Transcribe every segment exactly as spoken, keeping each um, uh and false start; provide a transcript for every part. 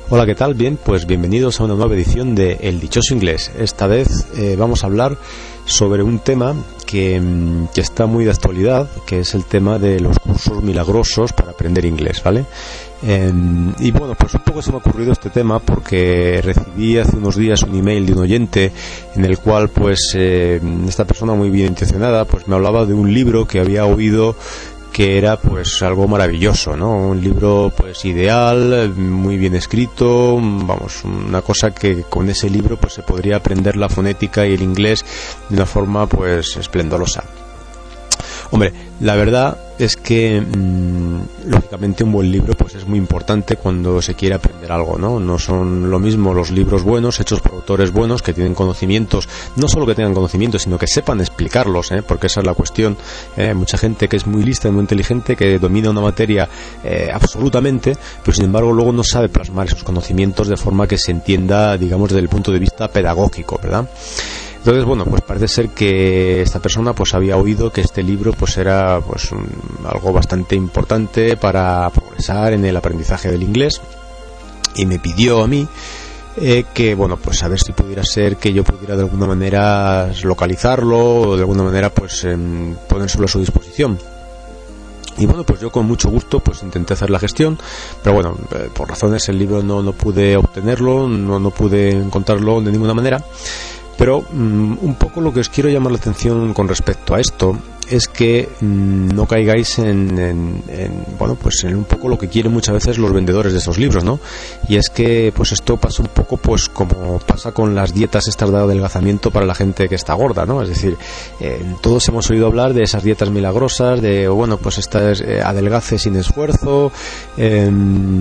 Hola, ¿qué tal? Bien, pues bienvenidos a una nueva edición de El Dichoso Inglés. Esta vez eh, vamos a hablar sobre un tema que, que está muy de actualidad, que es el tema de los cursos milagrosos para aprender inglés, ¿vale? Eh, y bueno, pues un poco se me ha ocurrido este tema porque recibí hace unos días un email de un oyente en el cual pues eh, esta persona muy bien intencionada pues me hablaba de un libro que había oído que era pues algo maravilloso, ¿no? Un libro pues ideal, muy bien escrito, vamos, una cosa que con ese libro pues se podría aprender la fonética y el inglés de una forma pues esplendorosa. Hombre, la verdad es que mmm, lógicamente un buen libro pues es muy importante cuando se quiere aprender algo, ¿no? No son lo mismo los libros buenos hechos por autores buenos que tienen conocimientos, no solo que tengan conocimientos, sino que sepan explicarlos, ¿eh? Porque esa es la cuestión. ¿eh? Mucha gente que es muy lista y muy inteligente, que domina una materia eh, absolutamente, pero sin embargo luego no sabe plasmar esos conocimientos de forma que se entienda, digamos, desde el punto de vista pedagógico, ¿verdad? Entonces, bueno, pues parece ser que esta persona pues había oído que este libro pues era pues un, algo bastante importante para progresar en el aprendizaje del inglés, y me pidió a mí eh, que, bueno, pues a ver si pudiera ser que yo pudiera de alguna manera localizarlo o de alguna manera pues eh, ponérselo a su disposición. Y bueno, pues yo con mucho gusto pues intenté hacer la gestión, pero bueno, eh, por razones el libro no, no pude obtenerlo, no, no pude encontrarlo de ninguna manera. Pero um, un poco lo que os quiero llamar la atención con respecto a esto es que um, no caigáis en, en, en, bueno, pues en un poco lo que quieren muchas veces los vendedores de estos libros, ¿no? Y es que pues esto pasa un poco pues como pasa con las dietas estas de adelgazamiento para la gente que está gorda, ¿no? Es decir, eh, todos hemos oído hablar de esas dietas milagrosas, de, bueno, pues esta es eh, adelgace sin esfuerzo, eh,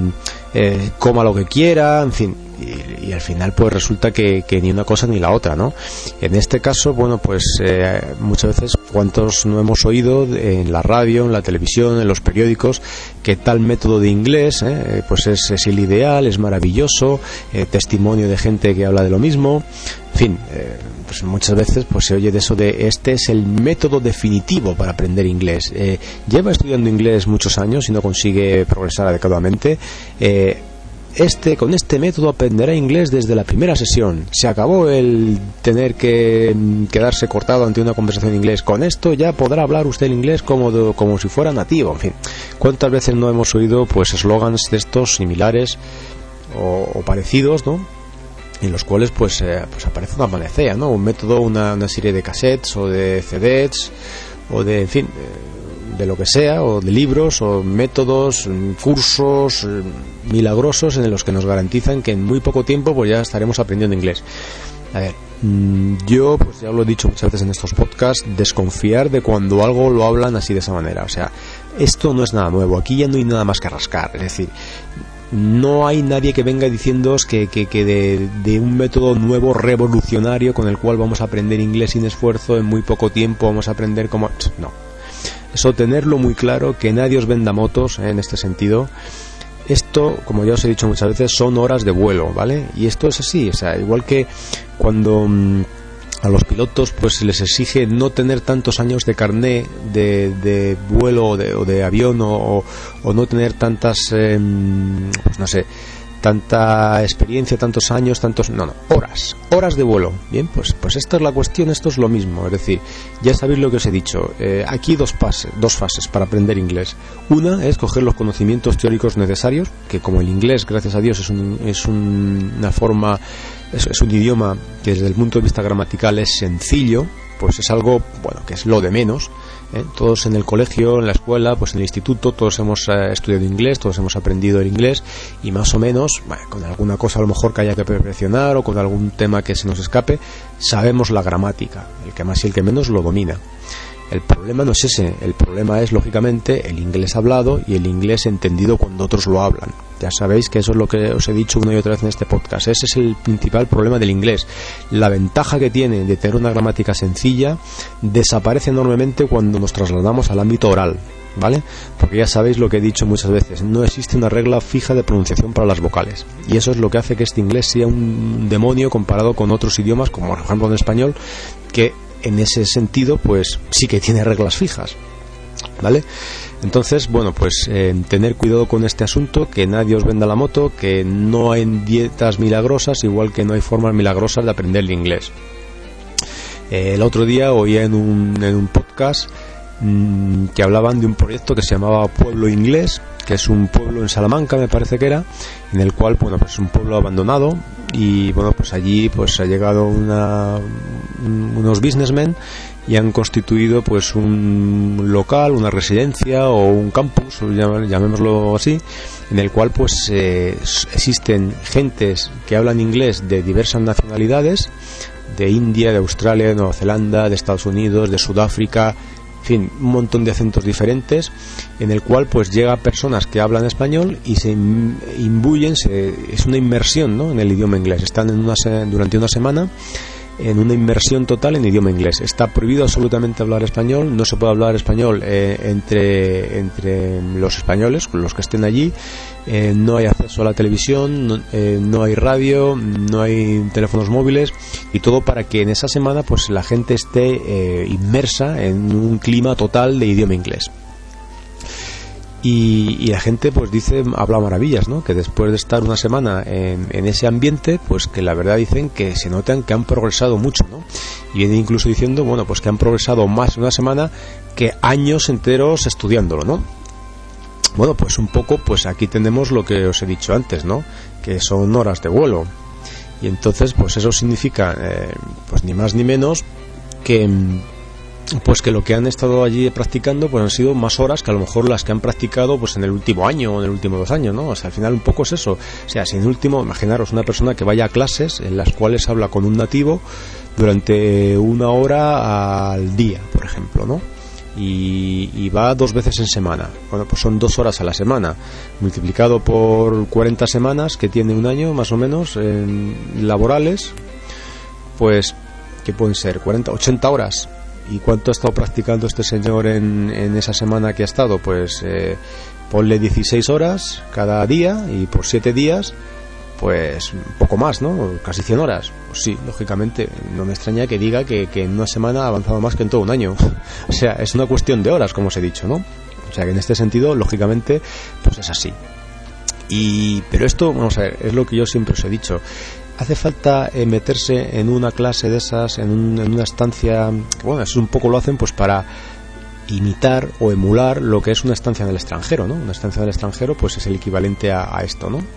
eh, coma lo que quiera, en fin. Y, y al final pues resulta que, que ni una cosa ni la otra, ¿no? En este caso, bueno, pues eh, muchas veces cuántos no hemos oído en la radio, en la televisión, en los periódicos, que tal método de inglés eh, pues es, es el ideal, es maravilloso, eh, testimonio de gente que habla de lo mismo, en fin, eh, pues muchas veces pues se oye de eso de este es el método definitivo para aprender inglés. Eh, lleva estudiando inglés muchos años y no consigue progresar adecuadamente. eh, Este, con este método aprenderá inglés desde la primera sesión. Se acabó el tener que quedarse cortado ante una conversación en inglés. Con esto ya podrá hablar usted el inglés como, de, como si fuera nativo. En fin, ¿cuántas veces no hemos oído pues eslogans de estos similares o, o parecidos, ¿no? En los cuales pues, eh, pues aparece una panacea, ¿no? Un método, una, una serie de cassettes o de C Ds o de, en fin, de lo que sea, o de libros o métodos, cursos milagrosos en los que nos garantizan que en muy poco tiempo pues ya estaremos aprendiendo inglés. A ver, yo pues ya lo he dicho muchas veces en estos podcasts, desconfiar de cuando algo lo hablan así de esa manera. O sea, esto no es nada nuevo, aquí ya no hay nada más que rascar. Es decir, no hay nadie que venga diciéndoos que, que, que de, de un método nuevo revolucionario con el cual vamos a aprender inglés sin esfuerzo en muy poco tiempo, vamos a aprender como... No. Eso tenerlo muy claro, que nadie os venda motos eh, en este sentido. Esto, como ya os he dicho muchas veces, son horas de vuelo, ¿vale? Y esto es así, o sea, igual que cuando mmm, a los pilotos pues se les exige no tener tantos años de carné de, de vuelo o de, o de avión o, o no tener tantas, eh, pues no sé, tanta experiencia, tantos años, tantos... No, no, horas, horas de vuelo. Bien, pues pues esta es la cuestión, esto es lo mismo. Es decir, ya sabéis lo que os he dicho. Eh, aquí dos fases, dos fases para aprender inglés. Una es coger los conocimientos teóricos necesarios, que como el inglés, gracias a Dios, es, un, es un, una forma, es, es un idioma que desde el punto de vista gramatical es sencillo, pues es algo, bueno, que es lo de menos. ¿Eh? Todos en el colegio, en la escuela, pues en el instituto, todos hemos eh, estudiado inglés, todos hemos aprendido el inglés y más o menos, bueno, con alguna cosa a lo mejor que haya que perfeccionar o con algún tema que se nos escape, sabemos la gramática, el que más y el que menos lo domina. El problema no es ese, el problema es lógicamente el inglés hablado y el inglés entendido cuando otros lo hablan. Ya sabéis que eso es lo que os he dicho una y otra vez en este podcast. Ese es el principal problema del inglés. La ventaja que tiene de tener una gramática sencilla desaparece enormemente cuando nos trasladamos al ámbito oral, ¿vale? Porque ya sabéis lo que he dicho muchas veces, no existe una regla fija de pronunciación para las vocales y eso es lo que hace que este inglés sea un demonio comparado con otros idiomas, como por ejemplo en español, que en ese sentido pues sí que tiene reglas fijas. ¿vale? Entonces, bueno, pues eh, tener cuidado con este asunto, que nadie os venda la moto, que no hay dietas milagrosas, igual que no hay formas milagrosas de aprender el inglés. Eh, el otro día oía en un, en un podcast mmm, que hablaban de un proyecto que se llamaba Pueblo Inglés, que es un pueblo en Salamanca, me parece que era, en el cual, bueno, pues es un pueblo abandonado y, bueno, pues allí pues ha llegado una, unos businessmen y han constituido pues un local, una residencia o un campus, llamémoslo así, en el cual pues eh, existen gentes que hablan inglés de diversas nacionalidades, de India, de Australia, de Nueva Zelanda, de Estados Unidos, de Sudáfrica, en fin, un montón de acentos diferentes, en el cual pues llega personas que hablan español y se imbuyen, se, es una inmersión, ¿no?, en el idioma inglés. Están en una, durante una semana en una inmersión total en idioma inglés. Está prohibido absolutamente hablar español, no se puede hablar español eh, entre, entre los españoles, los que estén allí, eh, no hay acceso a la televisión, no, eh, no hay radio, no hay teléfonos móviles, y todo para que en esa semana pues la gente esté eh, inmersa en un clima total de idioma inglés. Y, y la gente pues dice, habla maravillas, ¿no?, que después de estar una semana en, en ese ambiente, pues que la verdad dicen que se notan que han progresado mucho, ¿no? Y viene incluso diciendo, bueno, pues que han progresado más en una semana que años enteros estudiándolo, ¿no? Bueno, pues un poco, pues aquí tenemos lo que os he dicho antes, ¿no?, que son horas de vuelo. Y entonces, pues eso significa, eh, pues ni más ni menos que pues que lo que han estado allí practicando pues han sido más horas que a lo mejor las que han practicado pues en el último año o en el último dos años, ¿no? O sea, al final un poco es eso. O sea, si en el último, imaginaros una persona que vaya a clases en las cuales habla con un nativo durante una hora al día, por ejemplo, ¿no? Y, y va dos veces en semana. Bueno, pues son dos horas a la semana, multiplicado por cuarenta semanas que tiene un año más o menos en laborales, pues que pueden ser cuarenta, ochenta horas. ¿Y cuánto ha estado practicando este señor en, en esa semana que ha estado? Pues eh, ponle dieciséis horas cada día, y por siete días pues un poco más, ¿no? Casi cien horas. Pues sí, lógicamente, no me extraña que diga que, que en una semana ha avanzado más que en todo un año. O sea, es una cuestión de horas, como os he dicho, ¿no? O sea que en este sentido, lógicamente, pues es así. Y pero esto, vamos a ver, es lo que yo siempre os he dicho. Hace falta eh, meterse en una clase de esas, en, un, en una estancia, bueno, eso un poco lo hacen pues para imitar o emular lo que es una estancia en el extranjero, ¿no? Una estancia en el extranjero pues es el equivalente a, a esto, ¿no?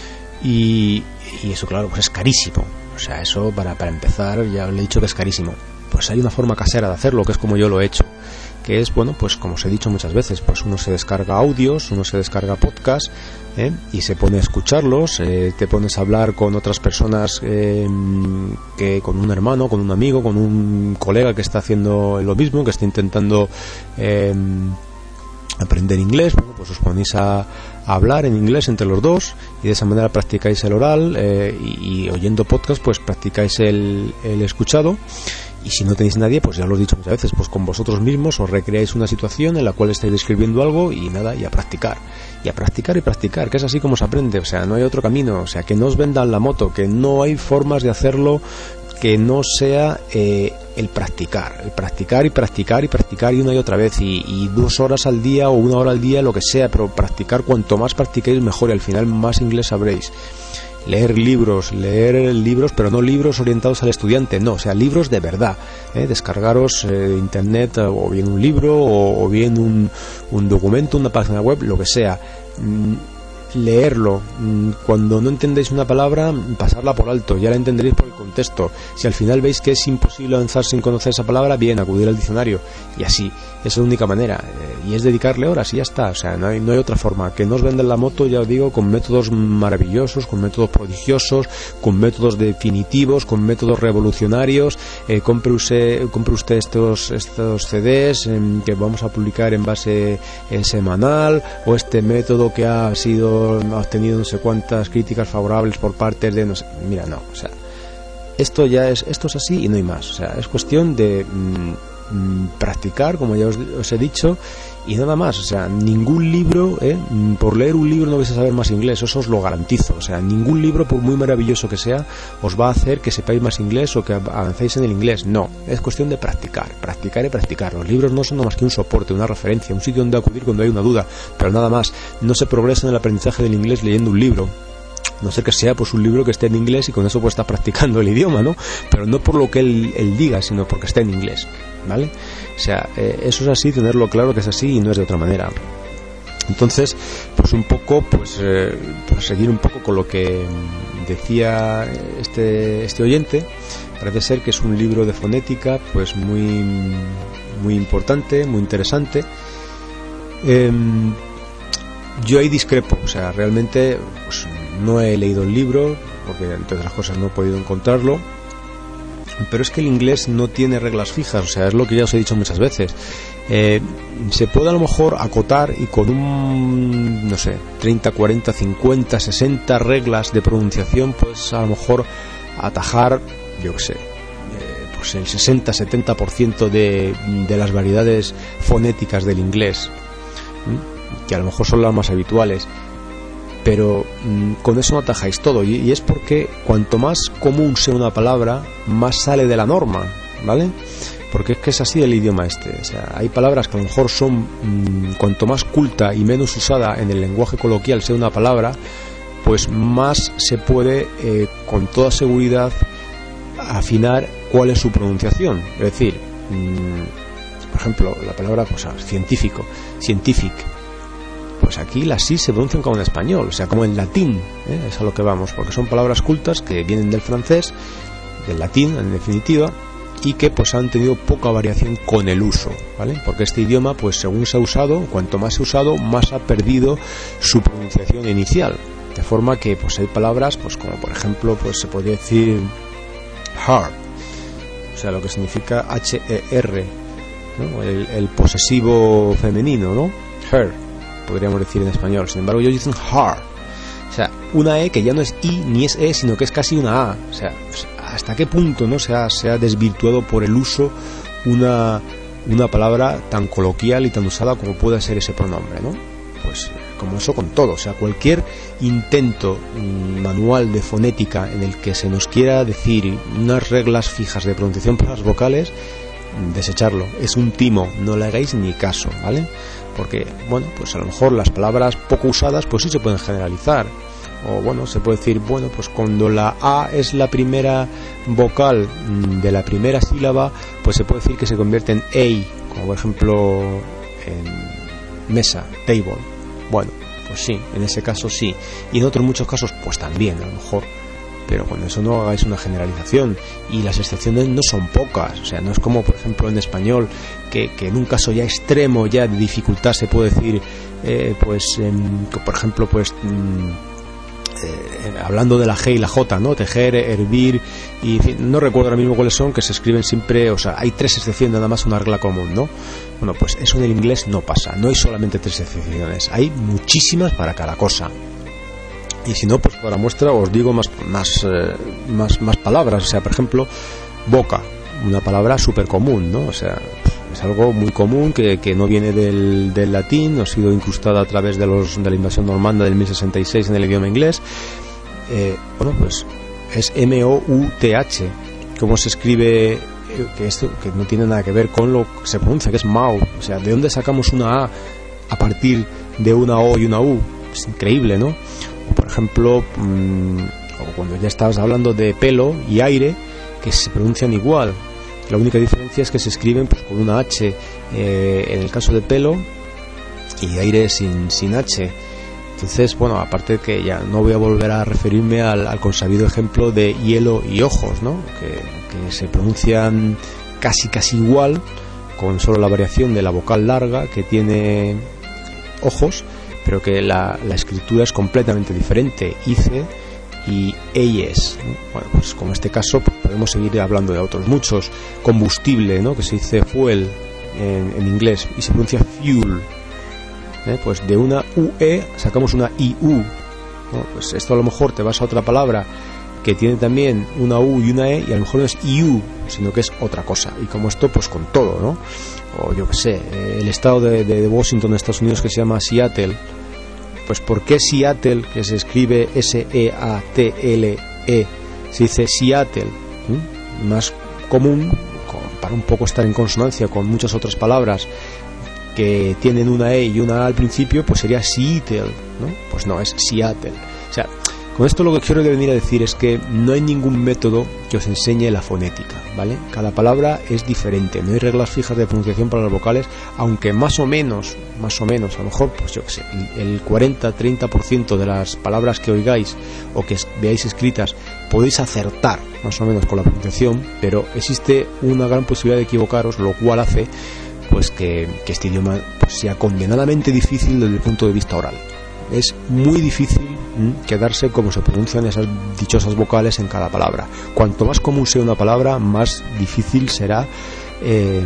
Y, y eso, claro, pues es carísimo. O sea, eso para, para empezar, ya le he dicho que es carísimo. Pues hay una forma casera de hacerlo, que es como yo lo he hecho, que es, bueno, pues como os he dicho muchas veces, pues uno se descarga audios, uno se descarga podcasts, ¿eh? Y se pone a escucharlos, eh, te pones a hablar con otras personas, eh, que con un hermano, con un amigo, con un colega que está haciendo lo mismo, que está intentando eh, aprender inglés. Bueno, pues os ponéis a, a hablar en inglés entre los dos y de esa manera practicáis el oral, eh, y, y oyendo podcast pues practicáis el, el escuchado. Y si no tenéis nadie, pues ya lo he dicho muchas veces, pues con vosotros mismos os recreáis una situación en la cual estáis describiendo algo y nada, y a practicar, y a practicar y practicar, que es así como se aprende. O sea, no hay otro camino. O sea, que no os vendan la moto, que no hay formas de hacerlo que no sea eh, el practicar, el practicar y practicar y practicar y una y otra vez, y, y dos horas al día o una hora al día, lo que sea, pero practicar, cuanto más practiquéis mejor, y al final más inglés sabréis. Leer libros, leer libros, pero no libros orientados al estudiante, no, o sea, libros de verdad, ¿eh? Descargaros eh, de internet, o bien un libro, o, o bien un, un documento, una página web, lo que sea. Mm, leerlo, cuando no entendéis una palabra, pasarla por alto, ya la entenderéis por el contexto. Si al final veis que es imposible avanzar sin conocer esa palabra, bien, acudir al diccionario, y así, esa es la única manera, y es dedicarle horas y ya está. O sea, no hay, no hay otra forma. Que no os venden la moto, ya os digo, con métodos maravillosos, con métodos prodigiosos, con métodos definitivos, con métodos revolucionarios. eh, compre usted, compre usted estos, estos C Ds eh, que vamos a publicar en base eh, semanal, o este método que ha sido ha obtenido no sé cuántas críticas favorables por parte de no sé, mira, no, o sea, esto ya es, esto es así y no hay más. O sea, es cuestión de mmm, practicar, como ya os, os he dicho, y nada más. O sea, ningún libro, ¿eh? por leer un libro no vais a saber más inglés, eso os lo garantizo. O sea, ningún libro, por muy maravilloso que sea, os va a hacer que sepáis más inglés o que avancéis en el inglés. No, es cuestión de practicar, practicar y practicar. Los libros no son nada más que un soporte, una referencia, un sitio donde acudir cuando hay una duda, pero nada más. No se progresa en el aprendizaje del inglés leyendo un libro, no ser que sea pues un libro que esté en inglés y con eso pues estás practicando el idioma, ¿no? Pero no por lo que él, él diga, sino porque está en inglés, ¿vale? O sea, eh, eso es así, tenerlo claro que es así y no es de otra manera. Entonces, pues un poco, pues, eh, pues seguir un poco con lo que decía este, este oyente. Parece ser que es un libro de fonética pues muy, muy importante, muy interesante. Eh, yo ahí discrepo, o sea, realmente pues, no he leído el libro, porque entre otras cosas no he podido encontrarlo, pero es que el inglés no tiene reglas fijas, o sea, es lo que ya os he dicho muchas veces. Eh, se puede a lo mejor acotar y con un, no sé, treinta, cuarenta, cincuenta, sesenta reglas de pronunciación, pues a lo mejor atajar, yo qué sé, eh, pues el sesenta, setenta por ciento de, de las variedades fonéticas del inglés, ¿sí? Que a lo mejor son las más habituales. Pero mmm, con eso no atajáis todo, y, y es porque cuanto más común sea una palabra, más sale de la norma, ¿vale? Porque es que es así el idioma este. O sea, hay palabras que a lo mejor son mmm, cuanto más culta y menos usada en el lenguaje coloquial sea una palabra, pues más se puede eh, con toda seguridad afinar cuál es su pronunciación. Es decir, mmm, por ejemplo, la palabra pues, científico, scientific, pues aquí las sí se pronuncian como en español, o sea, como en latín, ¿eh? Es a lo que vamos, porque son palabras cultas que vienen del francés, del latín en definitiva, y que pues han tenido poca variación con el uso, ¿vale? Porque este idioma, pues según se ha usado, cuanto más se ha usado, más ha perdido su pronunciación inicial, de forma que pues hay palabras, pues como por ejemplo, pues se podría decir hard, o sea, lo que significa H E R, ¿no? el, el posesivo femenino, ¿no? Her, podríamos decir en español. Sin embargo, ellos dicen hard, o sea, una E que ya no es I ni es E, sino que es casi una A. O sea, hasta qué punto no se ha, se ha desvirtuado por el uso una, una palabra tan coloquial y tan usada como puede ser ese pronombre, ¿no? Pues como eso con todo, o sea, cualquier intento mmm, manual de fonética en el que se nos quiera decir unas reglas fijas de pronunciación para las vocales, desecharlo, es un timo, no le hagáis ni caso, ¿vale? Porque, bueno, pues a lo mejor las palabras poco usadas pues sí se pueden generalizar, o bueno, se puede decir, bueno, pues cuando la A es la primera vocal de la primera sílaba, pues se puede decir que se convierte en A, como por ejemplo en mesa, table. Bueno, pues sí, en ese caso sí, y en otros muchos casos pues también, a lo mejor. Pero con eso no hagáis una generalización, y las excepciones no son pocas, o sea, no es como por ejemplo en español, que, que en un caso ya extremo ya de dificultad se puede decir eh, pues eh, por ejemplo pues mm, eh, hablando de la G y la J, ¿no? Tejer, hervir, y en fin, no recuerdo ahora mismo cuáles son, que se escriben siempre, o sea, hay tres excepciones, nada más una regla común, ¿no? Bueno, pues eso en el inglés no pasa, no hay solamente tres excepciones, hay muchísimas para cada cosa. Y si no, pues para muestra os digo más, más, eh, más, más palabras. O sea, por ejemplo, boca, una palabra súper común, ¿no? O sea, es algo muy común que, que no viene del, del latín, no ha sido incrustada a través de, los, de la invasión normanda del mil sesenta y seis en el idioma inglés. Eh, bueno, pues es M O U T H. ¿Cómo se escribe? Que esto que no tiene nada que ver con lo que se pronuncia, que es mouth. O sea, ¿de dónde sacamos una A a partir de una O y una U? Es increíble, ¿no? Por ejemplo, mmm, o cuando ya estabas hablando de pelo y aire, que se pronuncian igual. La única diferencia es que se escriben pues, con una H eh, en el caso de pelo, y aire sin, sin H. Entonces, bueno, aparte de que ya no voy a volver a referirme al, al consabido ejemplo de hielo y ojos, ¿no? Que, que se pronuncian casi casi igual, con solo la variación de la vocal larga que tiene ojos, pero que la, la escritura es completamente diferente, ice y eyes, ¿no? Bueno, pues como en este caso pues podemos seguir hablando de otros muchos. Combustible, ¿no? Que se dice fuel en, en inglés y se pronuncia fuel, ¿eh? Pues de una U E sacamos una I U, ¿no? Pues esto a lo mejor te vas a otra palabra que tiene también una U y una E, y a lo mejor no es iu, sino que es otra cosa. Y como esto, pues con todo, ¿no? O yo qué sé, el estado de, de, de Washington, Estados Unidos, que se llama Seattle, pues ¿por qué Seattle, que se escribe S E A T L E, se dice Seattle? ¿Mm? Más común, con, para un poco estar en consonancia con muchas otras palabras que tienen una E y una A al principio, pues sería Seattle, ¿no? Pues no, es Seattle. O sea, con esto lo que quiero venir a decir es que no hay ningún método que os enseñe la fonética, ¿vale? Cada palabra es diferente, no hay reglas fijas de pronunciación para las vocales, aunque más o menos, más o menos, a lo mejor, pues yo qué sé, el cuarenta a treinta por ciento de las palabras que oigáis o que veáis escritas podéis acertar más o menos con la pronunciación, pero existe una gran posibilidad de equivocaros, lo cual hace pues que, que este idioma pues, sea condenadamente difícil desde el punto de vista oral. Es muy difícil ¿m? quedarse como se pronuncian esas dichosas vocales en cada palabra. Cuanto más común sea una palabra, más difícil será eh,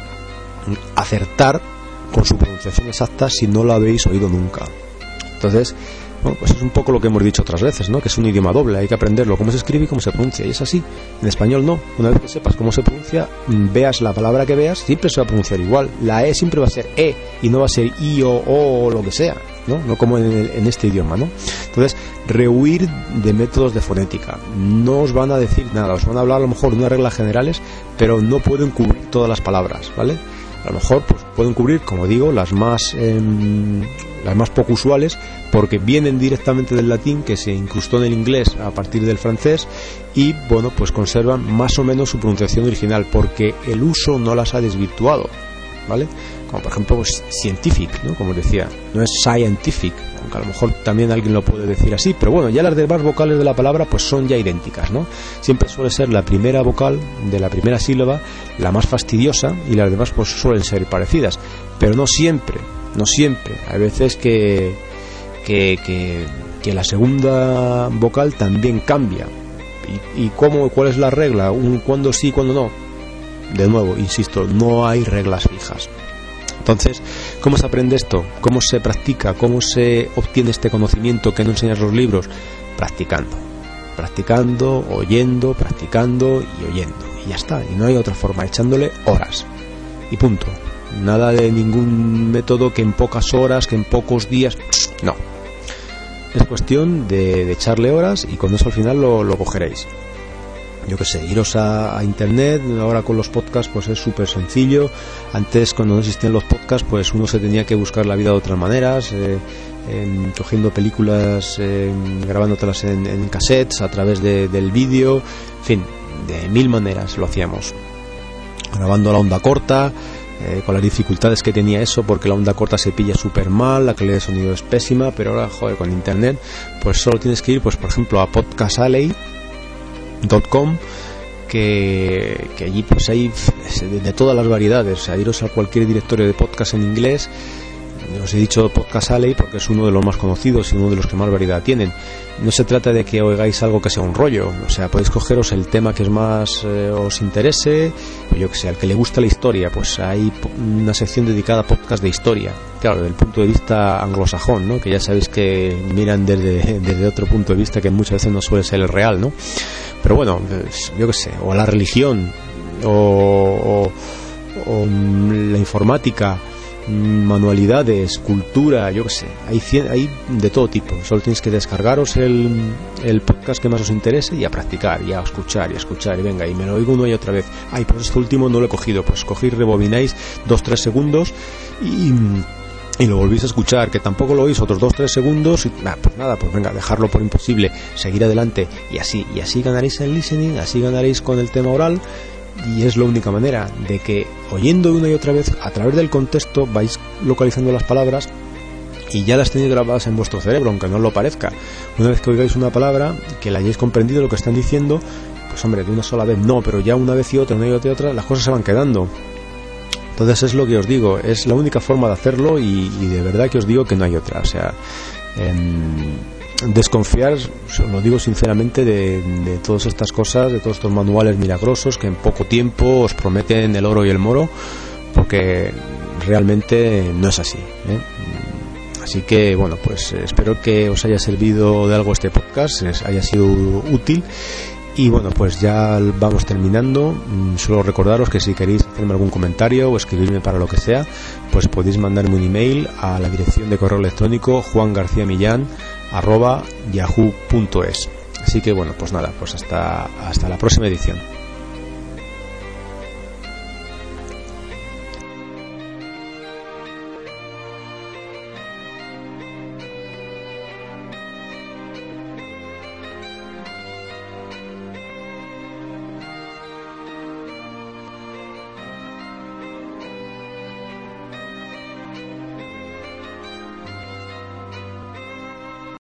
acertar con su pronunciación exacta si no la habéis oído nunca. Entonces, bueno, pues es un poco lo que hemos dicho otras veces, ¿no? Que es un idioma doble, hay que aprenderlo cómo se escribe y cómo se pronuncia, y es así. En español no, una vez que sepas cómo se pronuncia, veas la palabra que veas, siempre se va a pronunciar igual. La E siempre va a ser E y no va a ser I o O o lo que sea, ¿no? No como en, el, en este idioma, ¿no? Entonces, rehuir de métodos de fonética. No os van a decir nada, os van a hablar a lo mejor de unas reglas generales, pero no pueden cubrir todas las palabras, ¿vale? A lo mejor pues pueden cubrir, como digo, las más eh, las más poco usuales, porque vienen directamente del latín, que se incrustó en el inglés a partir del francés, y bueno, pues conservan más o menos su pronunciación original, porque el uso no las ha desvirtuado, ¿vale? Como por ejemplo pues, scientific, ¿no? Como decía, no es scientific, aunque a lo mejor también alguien lo puede decir así, pero bueno, ya las demás vocales de la palabra pues son ya idénticas, ¿no? Siempre suele ser la primera vocal de la primera sílaba la más fastidiosa, y las demás pues suelen ser parecidas, pero no siempre, no siempre. Hay veces que que, que, que la segunda vocal también cambia. ¿Y, y cómo, cuál es la regla? Un, ¿Cuándo sí, cuándo no? De nuevo, insisto, no hay reglas fijas. Entonces, ¿cómo se aprende esto? ¿Cómo se practica? ¿Cómo se obtiene este conocimiento que no enseñan los libros? Practicando. Practicando, oyendo, practicando y oyendo. Y ya está. Y no hay otra forma, echándole horas. Y punto. Nada de ningún método que en pocas horas, que en pocos días. No. Es cuestión de, de echarle horas, y con eso al final lo, lo cogeréis. Yo qué sé, iros a, a internet. Ahora con los podcasts pues es súper sencillo. Antes, cuando no existían los podcasts, pues uno se tenía que buscar la vida de otras maneras, eh, eh, cogiendo películas, eh, grabándotelas en, en cassettes a través de, del vídeo, en fin, de mil maneras lo hacíamos, grabando la onda corta, eh, con las dificultades que tenía eso, porque la onda corta se pilla súper mal, la calidad de sonido es pésima. Pero ahora, joder, con internet pues solo tienes que ir, pues por ejemplo, a podcast alley punto com, que, que allí pues hay de, de todas las variedades. O sea, iros a cualquier directorio de podcast en inglés. Os he dicho Podcast Alley porque es uno de los más conocidos y uno de los que más variedad tienen. No se trata de que oigáis algo que sea un rollo, o sea, podéis cogeros el tema que es más eh, os interese. Yo que sé, al que le gusta la historia, pues hay una sección dedicada a podcast de historia, claro, desde el punto de vista anglosajón, ¿no? Que ya sabéis que miran desde, desde otro punto de vista que muchas veces no suele ser el real, ¿no? Pero bueno, pues, yo que sé, o la religión, o, o, o la informática, manualidades, cultura, yo que sé, hay, cien, hay de todo tipo. Solo tenéis que descargaros el, el podcast que más os interese y a practicar, y a escuchar, y a escuchar, y venga, y me lo oigo una y otra vez. Ay, pues este último no lo he cogido, pues cogéis, rebobináis dos tres segundos y, y lo volvéis a escuchar, que tampoco lo oís otros dos tres segundos y nah, pues nada, pues venga, dejarlo por imposible, seguir adelante, y así, y así ganaréis el listening, así ganaréis con el tema oral. Y es la única manera de que, oyendo una y otra vez, a través del contexto, vais localizando las palabras y ya las tenéis grabadas en vuestro cerebro, aunque no os lo parezca. Una vez que oigáis una palabra, que la hayáis comprendido lo que están diciendo, pues hombre, de una sola vez no, pero ya una vez y otra, una y otra y otra, las cosas se van quedando. Entonces es lo que os digo, es la única forma de hacerlo, y, y de verdad que os digo que no hay otra. O sea, en desconfiar, os lo digo sinceramente, de, de todas estas cosas, de todos estos manuales milagrosos que en poco tiempo os prometen el oro y el moro, porque realmente no es así, ¿eh? Así que bueno, pues espero que os haya servido de algo este podcast, haya sido útil. Y bueno, pues ya vamos terminando. Solo recordaros que si queréis hacerme algún comentario o escribirme para lo que sea, pues podéis mandarme un email a la dirección de correo electrónico juangarciamillán arroba yahoo punto es. Así que bueno, pues nada, pues hasta, hasta la próxima edición.